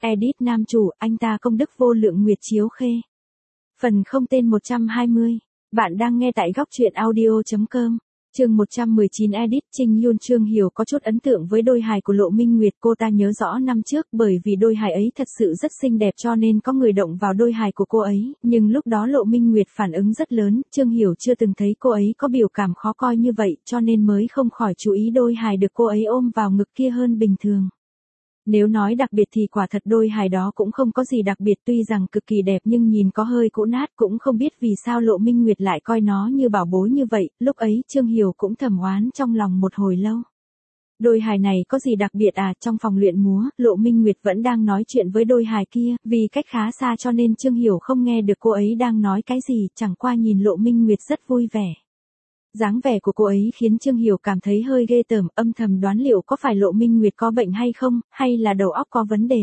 Edit nam chủ, anh ta công đức vô lượng Nguyệt Chiếu Khê. Phần không tên 120. Bạn đang nghe tại góc truyện audio.com. Chương 119 Edit. Trinh Yun Trương Hiểu có chút ấn tượng với đôi hài của Lộ Minh Nguyệt. Cô ta nhớ rõ năm trước bởi vì đôi hài ấy thật sự rất xinh đẹp cho nên có người động vào đôi hài của cô ấy. Nhưng lúc đó Lộ Minh Nguyệt phản ứng rất lớn. Trương Hiểu chưa từng thấy cô ấy có biểu cảm khó coi như vậy cho nên mới không khỏi chú ý đôi hài được cô ấy ôm vào ngực kia hơn bình thường. Nếu nói đặc biệt thì quả thật đôi hài đó cũng không có gì đặc biệt, tuy rằng cực kỳ đẹp nhưng nhìn có hơi cũ nát, cũng không biết vì sao Lộ Minh Nguyệt lại coi nó như bảo bối như vậy. Lúc ấy Trương Hiểu cũng thầm oán trong lòng một hồi lâu. Đôi hài này có gì đặc biệt à? Trong phòng luyện múa, Lộ Minh Nguyệt vẫn đang nói chuyện với đôi hài kia, vì cách khá xa cho nên Trương Hiểu không nghe được cô ấy đang nói cái gì, chẳng qua nhìn Lộ Minh Nguyệt rất vui vẻ. Dáng vẻ của cô ấy khiến Trương Hiểu cảm thấy hơi ghê tởm, âm thầm đoán liệu có phải Lộ Minh Nguyệt có bệnh hay không, hay là đầu óc có vấn đề.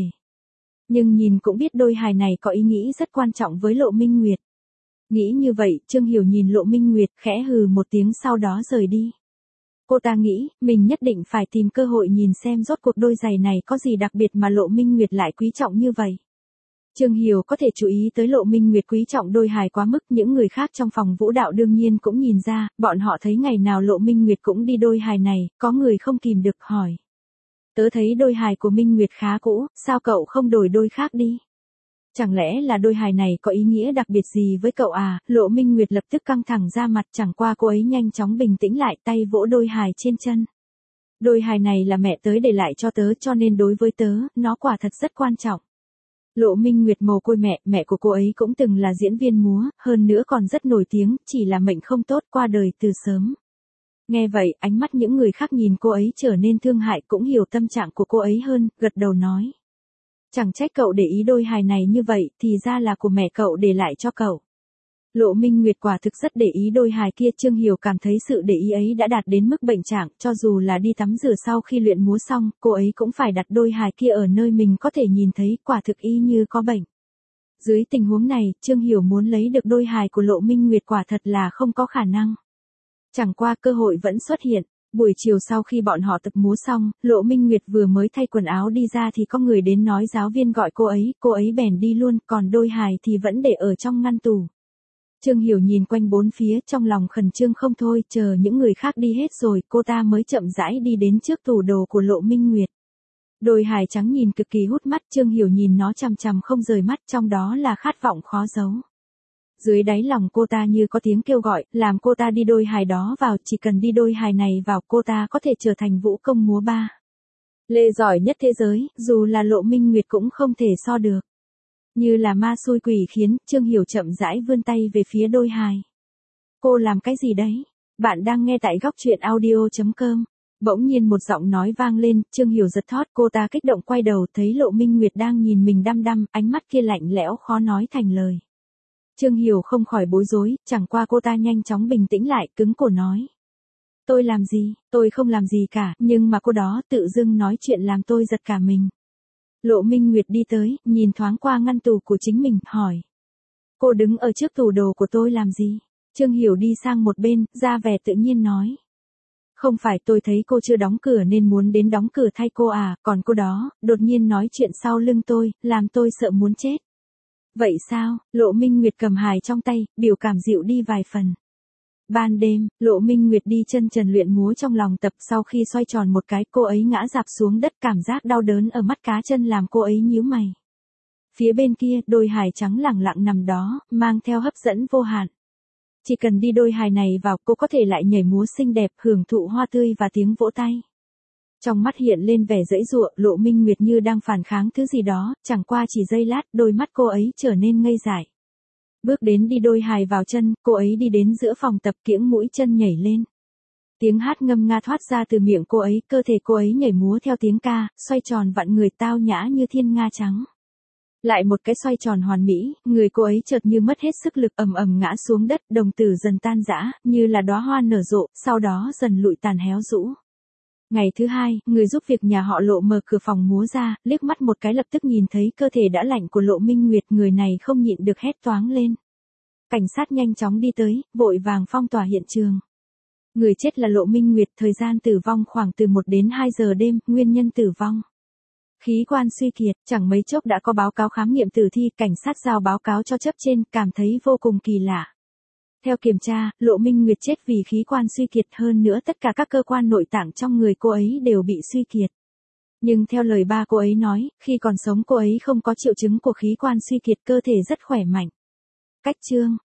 Nhưng nhìn cũng biết đôi hài này có ý nghĩ rất quan trọng với Lộ Minh Nguyệt. Nghĩ như vậy, Trương Hiểu nhìn Lộ Minh Nguyệt khẽ hừ một tiếng sau đó rời đi. Cô ta nghĩ, mình nhất định phải tìm cơ hội nhìn xem rốt cuộc đôi giày này có gì đặc biệt mà Lộ Minh Nguyệt lại quý trọng như vậy. Trương Hiểu có thể chú ý tới Lộ Minh Nguyệt quý trọng đôi hài quá mức, những người khác trong phòng vũ đạo đương nhiên cũng nhìn ra, bọn họ thấy ngày nào Lộ Minh Nguyệt cũng đi đôi hài này, có người không kìm được hỏi. Tớ thấy đôi hài của Minh Nguyệt khá cũ, sao cậu không đổi đôi khác đi? Chẳng lẽ là đôi hài này có ý nghĩa đặc biệt gì với cậu à? Lộ Minh Nguyệt lập tức căng thẳng ra mặt, chẳng qua cô ấy nhanh chóng bình tĩnh lại, tay vỗ đôi hài trên chân. Đôi hài này là mẹ tớ để lại cho tớ cho nên đối với tớ, nó quả thật rất quan trọng. Lộ Minh Nguyệt mồ côi mẹ của cô ấy cũng từng là diễn viên múa, hơn nữa còn rất nổi tiếng, chỉ là mệnh không tốt qua đời từ sớm. Nghe vậy, ánh mắt những người khác nhìn cô ấy trở nên thương hại, cũng hiểu tâm trạng của cô ấy hơn, gật đầu nói. Chẳng trách cậu để ý đôi hài này như vậy, thì ra là của mẹ cậu để lại cho cậu. Lộ Minh Nguyệt quả thực rất để ý đôi hài kia. Trương Hiểu cảm thấy sự để ý ấy đã đạt đến mức bệnh trạng, cho dù là đi tắm rửa sau khi luyện múa xong, cô ấy cũng phải đặt đôi hài kia ở nơi mình có thể nhìn thấy, quả thực y như có bệnh. Dưới tình huống này, Trương Hiểu muốn lấy được đôi hài của Lộ Minh Nguyệt quả thật là không có khả năng. Chẳng qua cơ hội vẫn xuất hiện. Buổi chiều sau khi bọn họ tập múa xong, Lộ Minh Nguyệt vừa mới thay quần áo đi ra thì có người đến nói giáo viên gọi cô ấy bèn đi luôn, còn đôi hài thì vẫn để ở trong ngăn tủ. Trương Hiểu nhìn quanh bốn phía trong lòng khẩn trương không thôi, chờ những người khác đi hết rồi, cô ta mới chậm rãi đi đến trước tủ đồ của Lộ Minh Nguyệt. Đôi hài trắng nhìn cực kỳ hút mắt, Trương Hiểu nhìn nó chằm chằm không rời mắt, trong đó là khát vọng khó giấu. Dưới đáy lòng cô ta như có tiếng kêu gọi, làm cô ta đi đôi hài đó vào, chỉ cần đi đôi hài này vào cô ta có thể trở thành vũ công múa ba lê giỏi nhất thế giới, dù là Lộ Minh Nguyệt cũng không thể so được. Như là ma xui quỷ khiến, Trương Hiểu chậm rãi vươn tay về phía đôi hài. Cô làm cái gì đấy? Bạn đang nghe tại góc truyện audio.com. Bỗng nhiên một giọng nói vang lên, Trương Hiểu giật thót, cô ta kích động quay đầu thấy Lộ Minh Nguyệt đang nhìn mình đăm đăm, ánh mắt kia lạnh lẽo khó nói thành lời. Trương Hiểu không khỏi bối rối, chẳng qua cô ta nhanh chóng bình tĩnh lại, cứng cổ nói. Tôi làm gì? Tôi không làm gì cả, nhưng mà cô đó tự dưng nói chuyện làm tôi giật cả mình. Lộ Minh Nguyệt đi tới, nhìn thoáng qua ngăn tủ của chính mình, hỏi. Cô đứng ở trước tủ đồ của tôi làm gì? Trương Hiểu đi sang một bên, ra vẻ tự nhiên nói. Không phải, tôi thấy cô chưa đóng cửa nên muốn đến đóng cửa thay cô à, còn cô đó, đột nhiên nói chuyện sau lưng tôi, làm tôi sợ muốn chết. Vậy sao? Lộ Minh Nguyệt cầm hài trong tay, biểu cảm dịu đi vài phần. Ban đêm, Lộ Minh Nguyệt đi chân trần luyện múa trong lòng tập, sau khi xoay tròn một cái, cô ấy ngã rạp xuống đất, cảm giác đau đớn ở mắt cá chân làm cô ấy nhíu mày. Phía bên kia, đôi hài trắng lẳng lặng nằm đó, mang theo hấp dẫn vô hạn. Chỉ cần đi đôi hài này vào, cô có thể lại nhảy múa xinh đẹp, hưởng thụ hoa tươi và tiếng vỗ tay. Trong mắt hiện lên vẻ giãy giụa, Lộ Minh Nguyệt như đang phản kháng thứ gì đó, chẳng qua chỉ giây lát, đôi mắt cô ấy trở nên ngây dại. Bước đến đi đôi hài vào chân, cô ấy đi đến giữa phòng tập, kiễng mũi chân nhảy lên. Tiếng hát ngâm nga thoát ra từ miệng cô ấy, cơ thể cô ấy nhảy múa theo tiếng ca, xoay tròn vặn người tao nhã như thiên nga trắng. Lại một cái xoay tròn hoàn mỹ, người cô ấy chợt như mất hết sức lực, ầm ầm ngã xuống đất, đồng tử dần tan rã, như là đóa hoa nở rộ, sau đó dần lụi tàn héo rũ. Ngày thứ hai, người giúp việc nhà họ Lộ mở cửa phòng múa ra, liếc mắt một cái lập tức nhìn thấy cơ thể đã lạnh của Lộ Minh Nguyệt, người này không nhịn được hét toáng lên. Cảnh sát nhanh chóng đi tới, vội vàng phong tỏa hiện trường. Người chết là Lộ Minh Nguyệt, thời gian tử vong khoảng từ 1 đến 2 giờ đêm, nguyên nhân tử vong. Khí quan suy kiệt, chẳng mấy chốc đã có báo cáo khám nghiệm tử thi, cảnh sát giao báo cáo cho cấp trên, cảm thấy vô cùng kỳ lạ. Theo kiểm tra, Lộ Minh Nguyệt chết vì khí quan suy kiệt, hơn nữa tất cả các cơ quan nội tạng trong người cô ấy đều bị suy kiệt. Nhưng theo lời ba cô ấy nói, khi còn sống cô ấy không có triệu chứng của khí quan suy kiệt, cơ thể rất khỏe mạnh. Cách chương